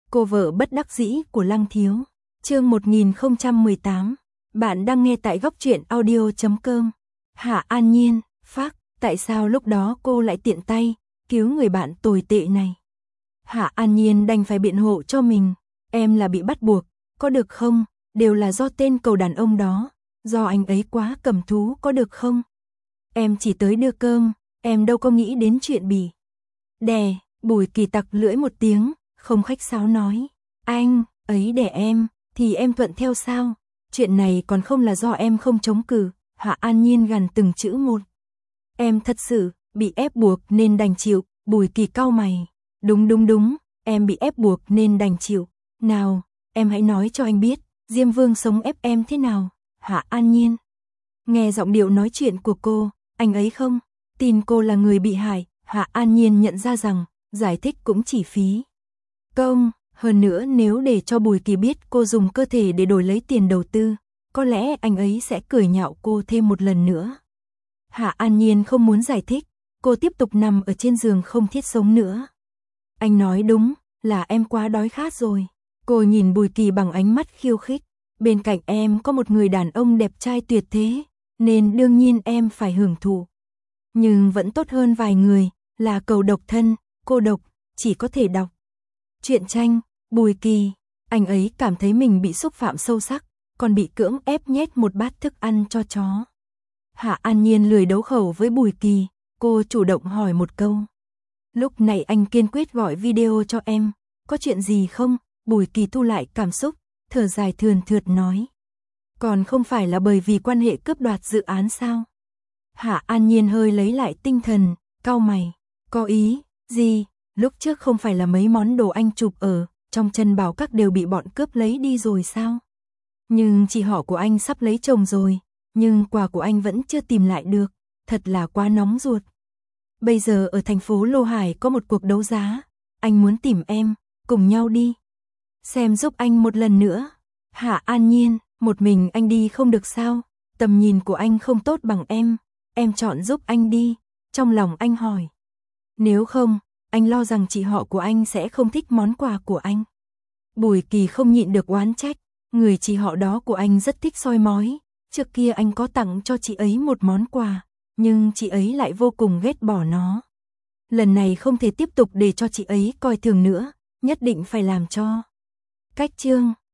Cô vợ bất đắc dĩ của Lăng Thiếu. Chương 1018. Bạn đang nghe tại góc truyện audio.com. Hạ An Nhiên, phác, tại sao lúc đó cô lại tiện tay cứu người bạn tồi tệ này? Hạ An Nhiên đành phải biện hộ cho mình, em là bị bắt buộc, có được không? Đều là do tên cẩu đàn ông đó, do anh ấy quá cầm thú, có được không? Em chỉ tới đưa cơm, em đâu có nghĩ đến chuyện bỉ đè. Bùi Kỳ tặc lưỡi một tiếng, không khách sáo nói, anh ấy đè em, thì em thuận theo sao? Chuyện này còn không là do em không chống cự. Hạ An Nhiên gằn từng chữ một. Em thật sự bị ép buộc nên đành chịu. Bùi Kỳ cau mày. Đúng, em bị ép buộc nên đành chịu. Nào, em hãy nói cho anh biết, Diêm Vương sống ép em thế nào? Hạ An Nhiên nghe giọng điệu nói chuyện của cô, anh ấy không tin cô là người bị hại. Hạ An Nhiên nhận ra rằng giải thích cũng chỉ phí công. Hơn nữa nếu để cho Bùi Kỳ biết cô dùng cơ thể để đổi lấy tiền đầu tư, có lẽ anh ấy sẽ cười nhạo cô thêm một lần nữa. Hạ An Nhiên không muốn giải thích, cô tiếp tục nằm ở trên giường không thiết sống nữa. Anh nói đúng, là em quá đói khát rồi. Cô nhìn Bùi Kỳ bằng ánh mắt khiêu khích. Bên cạnh em có một người đàn ông đẹp trai tuyệt thế, nên đương nhiên em phải hưởng thụ. Nhưng vẫn tốt hơn vài người, là cẩu độc thân, cô độc, chỉ có thể đọc truyện tranh. Bùi Kỳ, anh ấy cảm thấy mình bị xúc phạm sâu sắc, còn bị cưỡng ép nhét một bát thức ăn cho chó. Hạ An Nhiên lười đấu khẩu với Bùi Kỳ, cô chủ động hỏi một câu. Lúc này anh kiên quyết gọi video cho em, có chuyện gì không? Bùi Kỳ thu lại cảm xúc, thở dài thườn thượt nói. Còn không phải là bởi vì quan hệ cướp đoạt dự án sao? Hạ An Nhiên hơi lấy lại tinh thần, cau mày. Có ý gì? Lúc trước không phải là mấy món đồ anh chụp ở trong Trân Bảo Các đều bị bọn cướp lấy đi rồi sao? Nhưng chị họ của anh sắp lấy chồng rồi, nhưng quà của anh vẫn chưa tìm lại được, thật là quá nóng ruột. Bây giờ ở thành phố Lô Hải có một cuộc đấu giá, anh muốn tìm em, cùng nhau đi xem giúp anh một lần nữa. Hạ An Nhiên, một mình anh đi không được sao? Tầm nhìn của anh không tốt bằng em chọn giúp anh đi. Trong lòng anh hỏi. Nếu không, anh lo rằng chị họ của anh sẽ không thích món quà của anh. Bùi Kỳ không nhịn được oán trách, người chị họ đó của anh rất thích soi mói. Trước kia anh có tặng cho chị ấy một món quà, nhưng chị ấy lại vô cùng ghét bỏ nó. Lần này không thể tiếp tục để cho chị ấy coi thường nữa, nhất định phải làm cho cách chương